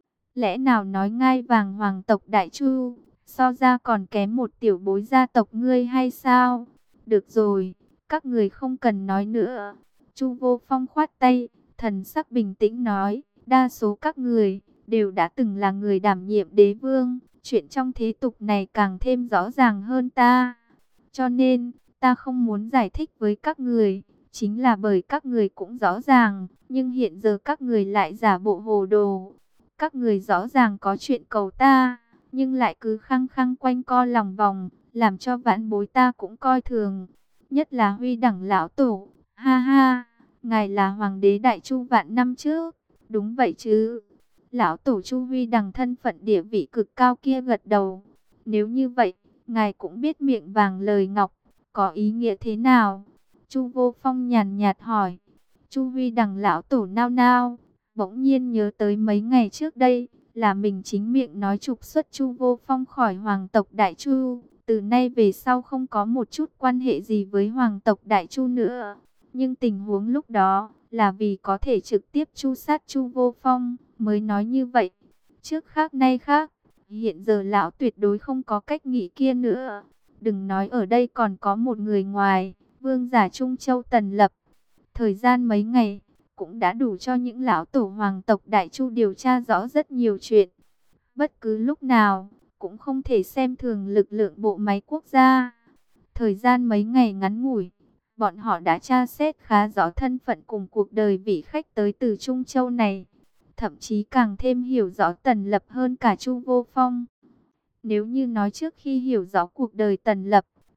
Lẽ nào nói ngai vàng hoàng tộc Đại Chu, so ra còn kém một tiểu bối gia tộc ngươi hay sao? Được rồi, các người không cần nói nữa. Chu Vô Phong khoát tay, thần sắc bình tĩnh nói, đa số các người đều đã từng là người đảm nhiệm đế vương, chuyện trong thế tục này càng thêm rõ ràng hơn ta. Cho nên, ta không muốn giải thích với các người, chính là bởi các người cũng rõ ràng, nhưng hiện giờ các người lại giả bộ hồ đồ. Các người rõ ràng có chuyện cầu ta, nhưng lại cứ khăng khăng quanh co lòng vòng, làm cho vãn bối ta cũng coi thường. Nhất là Huy Đẳng lão tổ, ha ha, ngài là hoàng đế Đại Chu vạn năm trước, đúng vậy chứ? Lão tổ Chu Huy Đằng thân phận địa vị cực cao kia gật đầu. Nếu như vậy, ngài cũng biết miệng vàng lời ngọc, có ý nghĩa thế nào? Chu Vô Phong nhàn nhạt hỏi. Chu Huy Đằng lão tổ nao nao, bỗng nhiên nhớ tới mấy ngày trước đây, là mình chính miệng nói trục xuất Chu Vô Phong khỏi hoàng tộc Đại Chu. Từ nay về sau không có một chút quan hệ gì với hoàng tộc Đại Chu nữa. Nhưng tình huống lúc đó, là vì có thể trực tiếp tru sát Chu Vô Phong, mới nói như vậy. Trước khác nay khác, hiện giờ lão tuyệt đối không có cách nghĩ kia nữa. Đừng nói ở đây còn có một người ngoài, vương giả Trung Châu Tần Lập. Thời gian mấy ngày, cũng đã đủ cho những lão tổ hoàng tộc Đại Chu điều tra rõ rất nhiều chuyện. Bất cứ lúc nào, cũng không thể xem thường lực lượng bộ máy quốc gia. Thời gian mấy ngày ngắn ngủi, bọn họ đã tra xét khá rõ thân phận cùng cuộc đời vị khách tới từ Trung Châu này. Thậm chí càng thêm hiểu rõ Tần Lập hơn cả Chu Vô Phong. Nếu như nói trước khi hiểu rõ cuộc đời Tần Lập,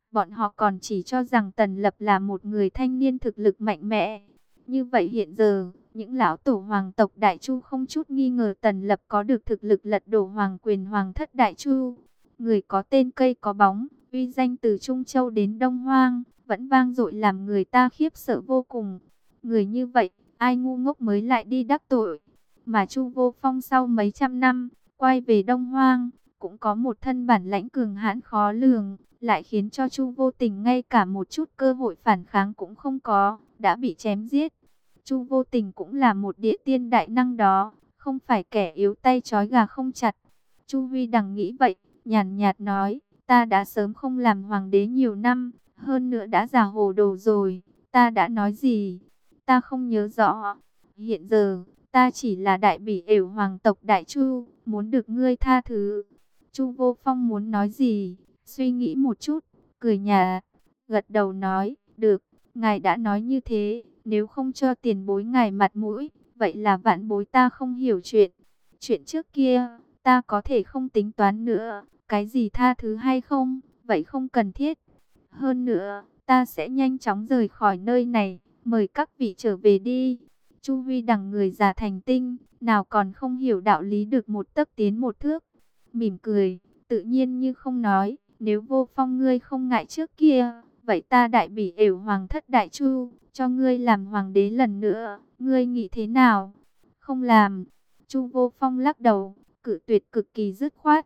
Bọn họ còn chỉ cho rằng Tần Lập là một người thanh niên thực lực mạnh mẽ. Như vậy hiện giờ, những lão tổ hoàng tộc Đại Chu không chút nghi ngờ Tần Lập có được thực lực lật đổ hoàng quyền hoàng thất Đại Chu. Người có tên cây có bóng, uy danh từ Trung Châu đến Đông Hoang, vẫn vang dội làm người ta khiếp sợ vô cùng. Người như vậy, ai ngu ngốc mới lại đi đắc tội. Mà Chu Vô Phong sau mấy trăm năm, quay về Đông Hoang, cũng có một thân bản lãnh cường hãn khó lường, lại khiến cho Chu Vô Tình ngay cả một chút cơ hội phản kháng cũng không có, đã bị chém giết. Chu Vô Tình cũng là một địa tiên đại năng đó, không phải kẻ yếu tay trói gà không chặt. Chu Huy Đằng nghĩ vậy, nhàn nhạt nói, ta đã sớm không làm hoàng đế nhiều năm, hơn nữa đã già hồ đồ rồi, ta đã nói gì? Ta không nhớ rõ. Hiện giờ, ta chỉ là đại bỉ ểu hoàng tộc Đại Chu, muốn được ngươi tha thứ. Chu Vô Phong muốn nói gì, suy nghĩ một chút, cười nhạt, gật đầu nói, được, ngài đã nói như thế, nếu không cho tiền bối ngài mặt mũi, vậy là vạn bối ta không hiểu chuyện. Chuyện trước kia, ta có thể không tính toán nữa, cái gì tha thứ hay không, vậy không cần thiết. Hơn nữa, ta sẽ nhanh chóng rời khỏi nơi này, mời các vị trở về đi. Chu Huy Đằng người già thành tinh, nào còn không hiểu đạo lý được một tấc tiến một thước. Mỉm cười, tự nhiên như không nói, nếu Vô Phong ngươi không ngại trước kia, vậy ta đại bỉ ểu hoàng thất Đại Chu, cho ngươi làm hoàng đế lần nữa, ngươi nghĩ thế nào? Không làm. Chu Vô Phong lắc đầu, cự tuyệt cực kỳ dứt khoát.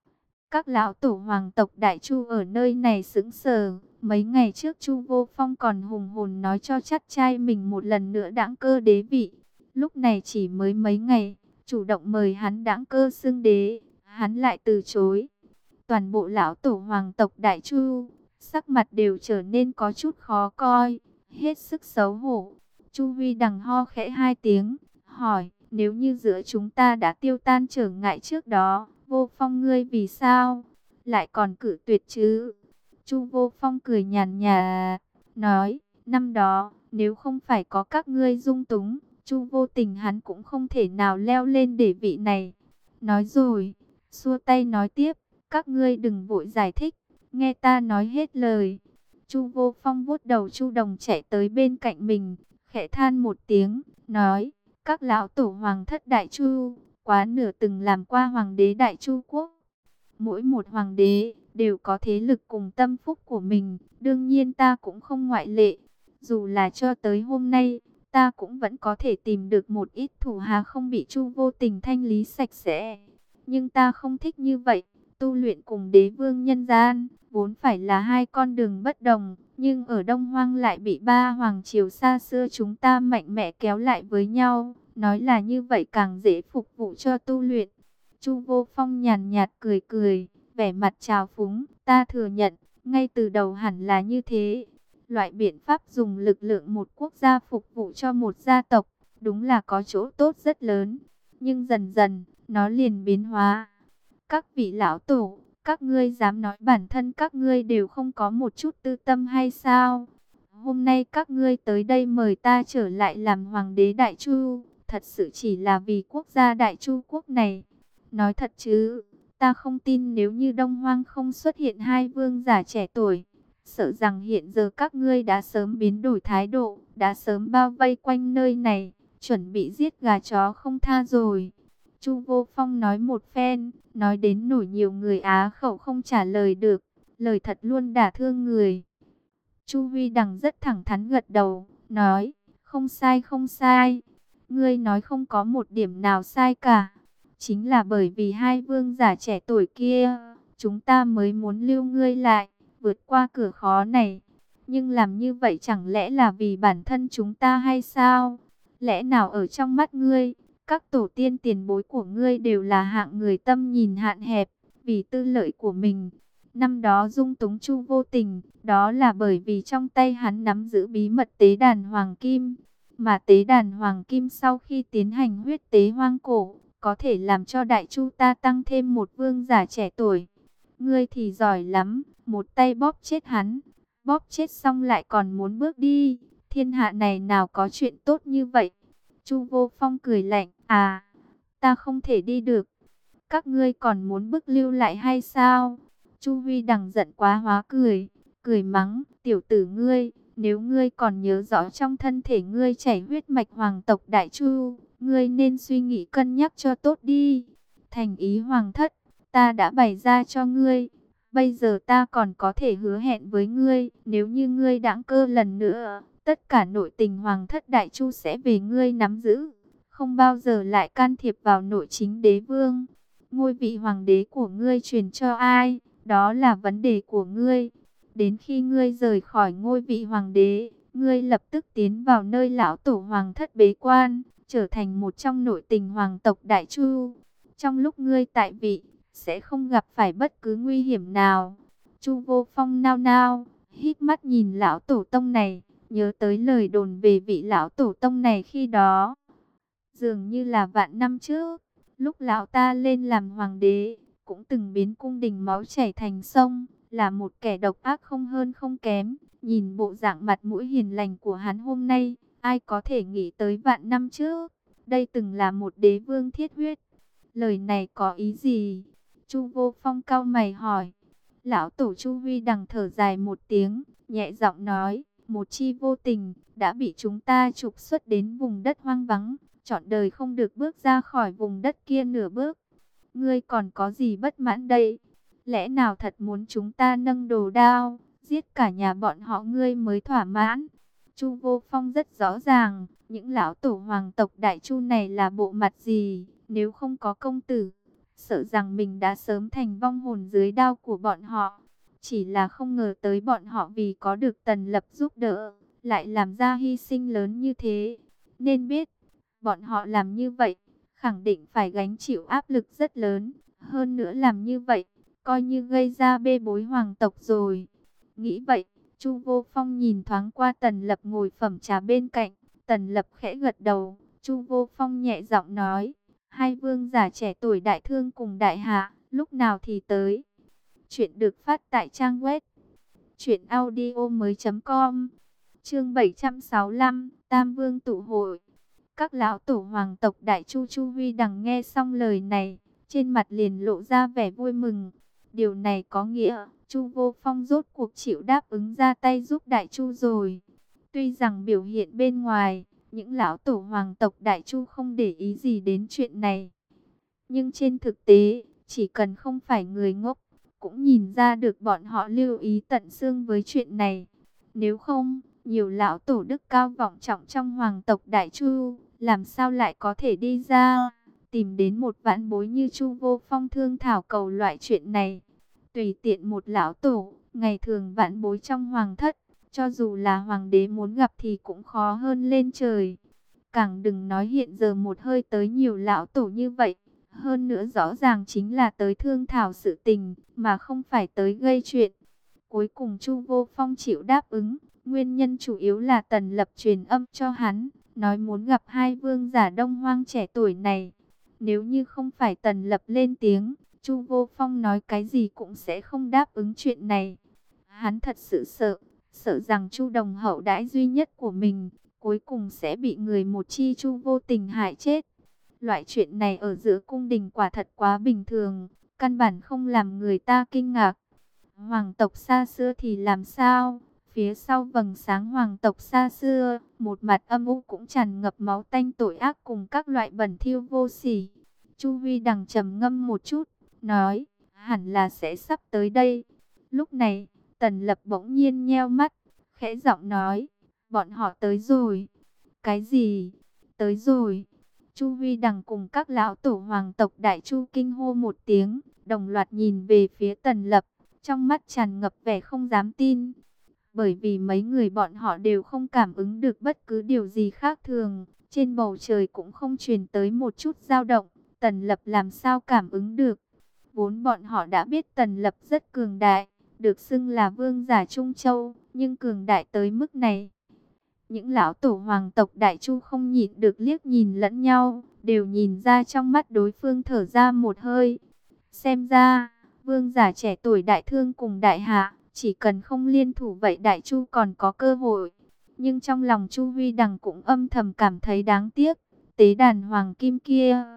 Các lão tổ hoàng tộc Đại Chu ở nơi này sững sờ. Mấy ngày trước Chu Vô Phong còn hùng hồn nói cho chắc trai mình một lần nữa đãng cơ đế vị. Lúc này chỉ mới mấy ngày, chủ động mời hắn đãng cơ xưng đế, hắn lại từ chối. Toàn bộ lão tổ hoàng tộc Đại Chu, sắc mặt đều trở nên có chút khó coi, hết sức xấu hổ. Chu Huy Đằng ho khẽ hai tiếng, hỏi, nếu như giữa chúng ta đã tiêu tan trở ngại trước đó, Vô Phong ngươi vì sao lại còn cự tuyệt chứ? Chu Vô Phong cười nhàn nhạt, nói, năm đó, nếu không phải có các ngươi dung túng, Chu Vô Tình hắn cũng không thể nào leo lên để vị này. Nói rồi, xua tay nói tiếp, các ngươi đừng vội giải thích, nghe ta nói hết lời. Chu Vô Phong vuốt đầu Chu Đồng chạy tới bên cạnh mình, khẽ than một tiếng, nói, các lão tổ hoàng thất Đại Chu, quá nửa từng làm qua hoàng đế Đại Chu quốc. Mỗi một hoàng đế đều có thế lực cùng tâm phúc của mình, đương nhiên ta cũng không ngoại lệ. Dù là cho tới hôm nay, ta cũng vẫn có thể tìm được một ít thủ hạ không bị Chu Vô Tình thanh lý sạch sẽ. Nhưng ta không thích như vậy, tu luyện cùng đế vương nhân gian, vốn phải là hai con đường bất đồng, nhưng ở Đông Hoang lại bị ba hoàng triều xa xưa chúng ta mạnh mẽ kéo lại với nhau, nói là như vậy càng dễ phục vụ cho tu luyện. Chu Vô Phong nhàn nhạt cười cười, vẻ mặt trào phúng, ta thừa nhận, ngay từ đầu hẳn là như thế. Loại biện pháp dùng lực lượng một quốc gia phục vụ cho một gia tộc, đúng là có chỗ tốt rất lớn, nhưng dần dần, nó liền biến hóa. Các vị lão tổ, các ngươi dám nói bản thân các ngươi đều không có một chút tư tâm hay sao? Hôm nay các ngươi tới đây mời ta trở lại làm hoàng đế Đại Chu, thật sự chỉ là vì quốc gia Đại Chu quốc này. Nói thật chứ, ta không tin nếu như Đông Hoang không xuất hiện hai vương giả trẻ tuổi, sợ rằng hiện giờ các ngươi đã sớm biến đổi thái độ, đã sớm bao vây quanh nơi này, chuẩn bị giết gà chó không tha rồi. Chu Vô Phong nói một phen, nói đến nổi nhiều người á khẩu không trả lời được, lời thật luôn đả thương người. Chu Huy Đằng rất thẳng thắn gật đầu, nói, không sai không sai, ngươi nói không có một điểm nào sai cả. Chính là bởi vì hai vương giả trẻ tuổi kia, chúng ta mới muốn lưu ngươi lại, vượt qua cửa khó này. Nhưng làm như vậy chẳng lẽ là vì bản thân chúng ta hay sao? Lẽ nào ở trong mắt ngươi, các tổ tiên tiền bối của ngươi đều là hạng người tâm nhìn hạn hẹp, vì tư lợi của mình. Năm đó dung túng Chu Vô Tình, đó là bởi vì trong tay hắn nắm giữ bí mật tế đàn Hoàng Kim. Mà tế đàn Hoàng Kim sau khi tiến hành huyết tế hoang cổ, có thể làm cho Đại Chu ta tăng thêm một vương giả trẻ tuổi. Ngươi thì giỏi lắm, một tay bóp chết hắn, bóp chết xong lại còn muốn bước đi. Thiên hạ này nào có chuyện tốt như vậy? Chu Vô Phong cười lạnh, à, ta không thể đi được. Các ngươi còn muốn bức lưu lại hay sao? Chu Huy Đằng giận quá hóa cười, cười mắng, tiểu tử ngươi, nếu ngươi còn nhớ rõ trong thân thể ngươi chảy huyết mạch hoàng tộc Đại Chu, ngươi nên suy nghĩ cân nhắc cho tốt đi. Thành ý hoàng thất, ta đã bày ra cho ngươi. Bây giờ ta còn có thể hứa hẹn với ngươi, nếu như ngươi đãng cơ lần nữa, tất cả nội tình hoàng thất Đại Chu sẽ về ngươi nắm giữ, không bao giờ lại can thiệp vào nội chính đế vương. Ngôi vị hoàng đế của ngươi truyền cho ai, đó là vấn đề của ngươi. Đến khi ngươi rời khỏi ngôi vị hoàng đế, ngươi lập tức tiến vào nơi lão tổ hoàng thất bế quan, trở thành một trong nội tình hoàng tộc Đại Chu. Trong lúc ngươi tại vị, sẽ không gặp phải bất cứ nguy hiểm nào. Chu Vô Phong nao nao, híp mắt nhìn lão tổ tông này, nhớ tới lời đồn về vị lão tổ tông này khi đó. Dường như là vạn năm trước, lúc lão ta lên làm hoàng đế, cũng từng biến cung đình máu chảy thành sông, là một kẻ độc ác không hơn không kém. Nhìn bộ dạng mặt mũi hiền lành của hắn hôm nay, ai có thể nghĩ tới vạn năm trước, đây từng là một đế vương thiết huyết. Lời này có ý gì? Chu Vô Phong cau mày hỏi. Lão tổ Chu Huy Đằng thở dài một tiếng, nhẹ giọng nói, một chi vô tình, đã bị chúng ta trục xuất đến vùng đất hoang vắng, trọn đời không được bước ra khỏi vùng đất kia nửa bước. Ngươi còn có gì bất mãn đây? Lẽ nào thật muốn chúng ta nâng đồ đao, giết cả nhà bọn họ ngươi mới thỏa mãn? Chu Vô Phong rất rõ ràng, những lão tổ hoàng tộc Đại Chu này là bộ mặt gì, nếu không có công tử, sợ rằng mình đã sớm thành vong hồn dưới đao của bọn họ. Chỉ là không ngờ tới bọn họ vì có được Tần Lập giúp đỡ, lại làm ra hy sinh lớn như thế. Nên biết, bọn họ làm như vậy, khẳng định phải gánh chịu áp lực rất lớn. Hơn nữa làm như vậy, coi như gây ra bê bối hoàng tộc rồi. Nghĩ vậy, Chu Vô Phong nhìn thoáng qua Tần Lập ngồi phẩm trà bên cạnh. Tần Lập khẽ gật đầu, Chu Vô Phong nhẹ giọng nói, hai vương giả trẻ tuổi đại thương cùng đại hạ, lúc nào thì tới. Chuyện được phát tại trang web truyện audio mới chấm com. Chương bảy trăm sáu mươi lăm, Tam Vương tụ hội. Các lão tổ hoàng tộc Đại Chu Chu Huy Đằng nghe xong lời này, trên mặt liền lộ ra vẻ vui mừng. Điều này có nghĩa, Chu Vô Phong rốt cuộc chịu đáp ứng ra tay giúp Đại Chu rồi. Tuy rằng biểu hiện bên ngoài, những lão tổ hoàng tộc Đại Chu không để ý gì đến chuyện này, nhưng trên thực tế, chỉ cần không phải người ngốc, cũng nhìn ra được bọn họ lưu ý tận xương với chuyện này. Nếu không, nhiều lão tổ đức cao vọng trọng trong hoàng tộc Đại Chu, làm sao lại có thể đi ra, tìm đến một vãn bối như Chu Vô Phong thương thảo cầu loại chuyện này. Tùy tiện một lão tổ, ngày thường vãn bối trong hoàng thất, cho dù là hoàng đế muốn gặp thì cũng khó hơn lên trời. Càng đừng nói hiện giờ một hơi tới nhiều lão tổ như vậy. Hơn nữa rõ ràng chính là tới thương thảo sự tình, mà không phải tới gây chuyện. Cuối cùng Chu Vô Phong chịu đáp ứng, nguyên nhân chủ yếu là Tần Lập truyền âm cho hắn, nói muốn gặp hai vương giả Đông Hoang trẻ tuổi này. Nếu như không phải Tần Lập lên tiếng, Chu Vô Phong nói cái gì cũng sẽ không đáp ứng chuyện này. Hắn thật sự sợ, sợ rằng Chu Đồng hậu đãi duy nhất của mình, cuối cùng sẽ bị người một chi Chu vô tình hại chết. Loại chuyện này ở giữa cung đình quả thật quá bình thường, căn bản không làm người ta kinh ngạc. Hoàng tộc xa xưa thì làm sao? Phía sau vầng sáng hoàng tộc xa xưa, một mặt âm u cũng tràn ngập máu tanh tội ác cùng các loại bẩn thỉu vô sỉ. Chu Huy Đằng trầm ngâm một chút, nói, hẳn là sẽ sắp tới đây. Lúc này, Tần Lập bỗng nhiên nheo mắt, khẽ giọng nói, bọn họ tới rồi. Cái gì? Tới rồi. Chu Huy Đằng cùng các lão tổ hoàng tộc Đại Chu kinh hô một tiếng, đồng loạt nhìn về phía Tần Lập, trong mắt tràn ngập vẻ không dám tin. Bởi vì mấy người bọn họ đều không cảm ứng được bất cứ điều gì khác thường, trên bầu trời cũng không truyền tới một chút dao động, Tần Lập làm sao cảm ứng được. Vốn bọn họ đã biết Tần Lập rất cường đại, được xưng là vương giả Trung Châu, nhưng cường đại tới mức này. Những lão tổ hoàng tộc Đại Chu không nhịn được liếc nhìn lẫn nhau, đều nhìn ra trong mắt đối phương thở ra một hơi. Xem ra, vương giả trẻ tuổi Đại Thương cùng Đại Hạ, chỉ cần không liên thủ vậy Đại Chu còn có cơ hội. Nhưng trong lòng Chu Huy Đằng cũng âm thầm cảm thấy đáng tiếc, tế đàn hoàng kim kia,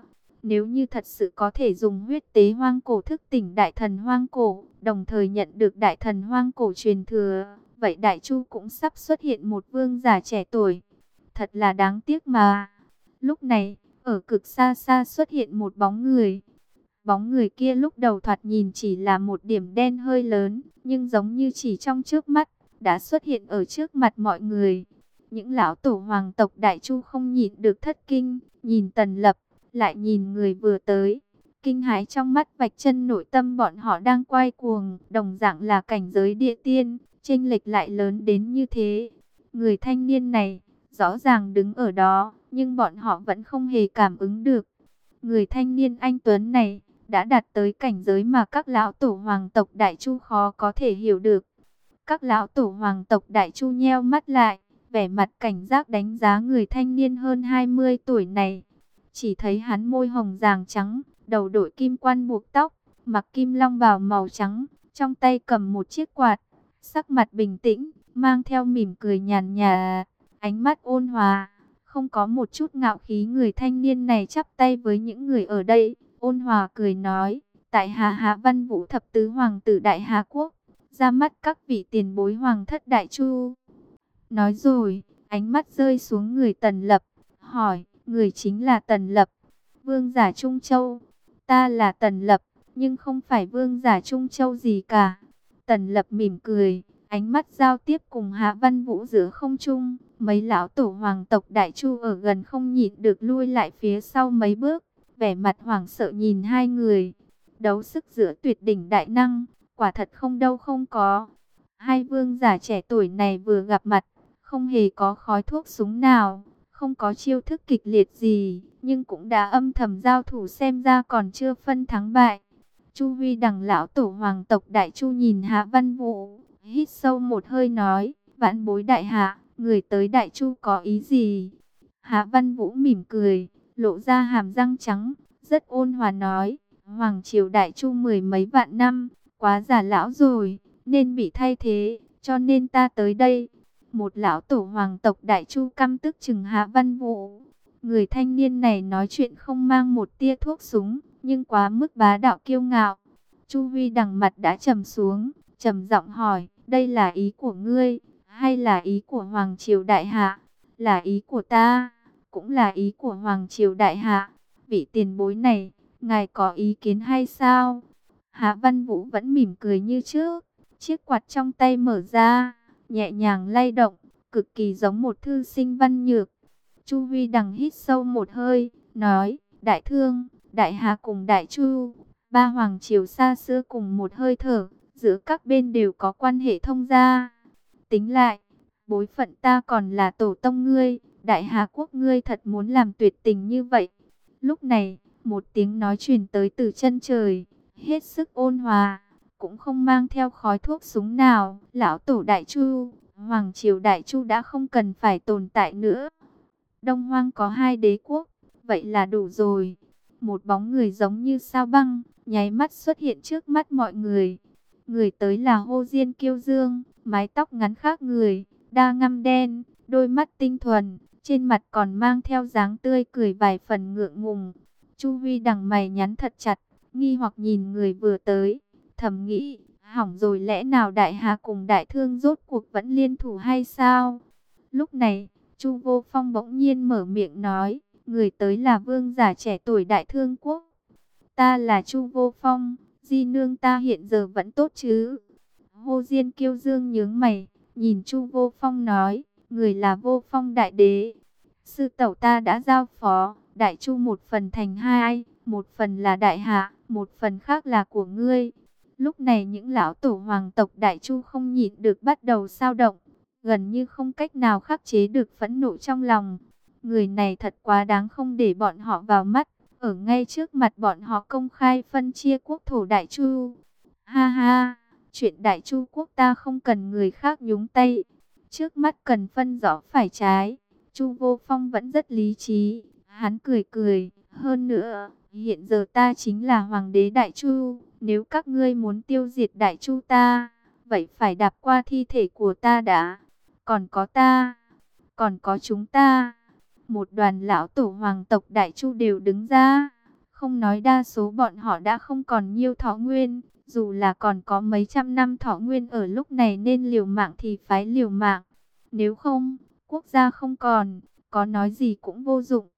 Nếu như thật sự có thể dùng huyết tế hoang cổ thức tỉnh đại thần hoang cổ, đồng thời nhận được đại thần hoang cổ truyền thừa, vậy Đại Chu cũng sắp xuất hiện một vương giả trẻ tuổi. Thật là đáng tiếc mà. Lúc này, ở cực xa xa xuất hiện một bóng người. Bóng người kia lúc đầu thoạt nhìn chỉ là một điểm đen hơi lớn, nhưng giống như chỉ trong trước mắt, đã xuất hiện ở trước mặt mọi người. Những lão tổ hoàng tộc Đại Chu không nhịn được thất kinh, nhìn Tần Lập, lại nhìn người vừa tới. Kinh hãi trong mắt vạch chân nội tâm bọn họ đang quay cuồng, đồng dạng là cảnh giới địa tiên, chênh lệch lại lớn đến như thế. Người thanh niên này, rõ ràng đứng ở đó, nhưng bọn họ vẫn không hề cảm ứng được. Người thanh niên anh Tuấn này, đã đạt tới cảnh giới mà các lão tổ hoàng tộc Đại Chu khó có thể hiểu được. Các lão tổ hoàng tộc Đại Chu nheo mắt lại, vẻ mặt cảnh giác đánh giá người thanh niên hơn hai mươi tuổi này. Chỉ thấy hắn môi hồng ràng trắng, đầu đội kim quan buộc tóc, mặc kim long bào màu trắng, trong tay cầm một chiếc quạt, sắc mặt bình tĩnh, mang theo mỉm cười nhàn nhạt, ánh mắt ôn hòa, không có một chút ngạo khí. Người thanh niên này chắp tay với những người ở đây, ôn hòa cười nói: tại hạ Hạ Văn Vũ, thập tứ hoàng tử Đại Hà Quốc, ra mắt các vị tiền bối hoàng thất Đại Chu. Nói rồi, ánh mắt rơi xuống người Tần Lập, hỏi: người chính là Tần Lập, vương giả Trung Châu? Ta là Tần Lập, nhưng không phải vương giả Trung Châu gì cả. Tần Lập mỉm cười, ánh mắt giao tiếp cùng Hạ Văn Vũ giữa không trung. Mấy lão tổ hoàng tộc Đại Chu ở gần không nhịn được lui lại phía sau mấy bước, vẻ mặt hoảng sợ nhìn hai người. Đấu sức giữa tuyệt đỉnh đại năng, quả thật không đâu không có. Hai vương giả trẻ tuổi này vừa gặp mặt, không hề có khói thuốc súng nào, không có chiêu thức kịch liệt gì, nhưng cũng đã âm thầm giao thủ, xem ra còn chưa phân thắng bại. Chu Huy Đằng lão tổ hoàng tộc Đại Chu nhìn Hạ Văn Vũ, hít sâu một hơi nói: vãn bối đại hạ, người tới Đại Chu có ý gì? Hạ Văn Vũ mỉm cười, lộ ra hàm răng trắng, rất ôn hòa nói: hoàng triều Đại Chu mười mấy vạn năm, quá già lão rồi, nên bị thay thế, cho nên ta tới đây. Một lão tổ hoàng tộc Đại Chu căm tức chừng Hạ Văn Vũ. Người thanh niên này nói chuyện không mang một tia thuốc súng, nhưng quá mức bá đạo kiêu ngạo. Chu Huy Đằng mặt đã trầm xuống, trầm giọng hỏi: đây là ý của ngươi, hay là ý của hoàng triều đại hạ? Là ý của ta, cũng là ý của hoàng triều đại hạ. Vị tiền bối này, ngài có ý kiến hay sao? Hạ Văn Vũ vẫn mỉm cười như trước, chiếc quạt trong tay mở ra, nhẹ nhàng lay động, cực kỳ giống một thư sinh văn nhược. Chu Huy Đằng hít sâu một hơi, nói: đại thương, đại hà cùng Đại Chu, ba hoàng triều xa xưa cùng một hơi thở, giữa các bên đều có quan hệ thông gia. Tính lại, bối phận ta còn là tổ tông ngươi, Đại Hà Quốc ngươi thật muốn làm tuyệt tình như vậy? Lúc này, một tiếng nói truyền tới từ chân trời, hết sức ôn hòa, cũng không mang theo khói thuốc súng nào: lão tổ Đại Chu, hoàng triều Đại Chu đã không cần phải tồn tại nữa. Đông Hoang có hai đế quốc, vậy là đủ rồi. Một bóng người giống như sao băng, nháy mắt xuất hiện trước mắt mọi người. Người tới là Hồ Diên Kiêu Dương, mái tóc ngắn khác người, đa ngăm đen, đôi mắt tinh thuần, trên mặt còn mang theo dáng tươi cười vài phần ngượng ngùng. Chu Huy Đằng mày nhắn thật chặt, nghi hoặc nhìn người vừa tới, thầm nghĩ: hỏng rồi, lẽ nào Đại Hà cùng Đại Thương rốt cuộc vẫn liên thủ hay sao? Lúc này, Chu Vô Phong bỗng nhiên mở miệng nói: người tới là vương giả trẻ tuổi Đại Thương Quốc. Ta là Chu Vô Phong, di nương ta hiện giờ vẫn tốt chứ? Hồ Diên Kiêu Dương nhướng mày, nhìn Chu Vô Phong nói: người là Vô Phong đại đế. Sư tẩu ta đã giao phó, Đại Chu một phần thành hai, một phần là Đại Hạ, một phần khác là của ngươi. Lúc này những lão tổ hoàng tộc Đại Chu không nhịn được bắt đầu xao động, gần như không cách nào khắc chế được phẫn nộ trong lòng. Người này thật quá đáng, không để bọn họ vào mắt, ở ngay trước mặt bọn họ công khai phân chia quốc thổ Đại Chu. Ha ha, chuyện Đại Chu quốc ta không cần người khác nhúng tay, trước mắt cần phân rõ phải trái. Chu Vô Phong vẫn rất lý trí, hắn cười cười: hơn nữa, hiện giờ ta chính là hoàng đế Đại Chu, nếu các ngươi muốn tiêu diệt Đại Chu ta, vậy phải đạp qua thi thể của ta đã. Còn có ta, còn có chúng ta. Một đoàn lão tổ hoàng tộc Đại Chu đều đứng ra, Không nói đa số bọn họ đã không còn nhiêu thọ nguyên, dù là còn có mấy trăm năm thọ nguyên ở lúc này nên liều mạng thì phải liều mạng. Nếu không, quốc gia không còn, có nói gì cũng vô dụng.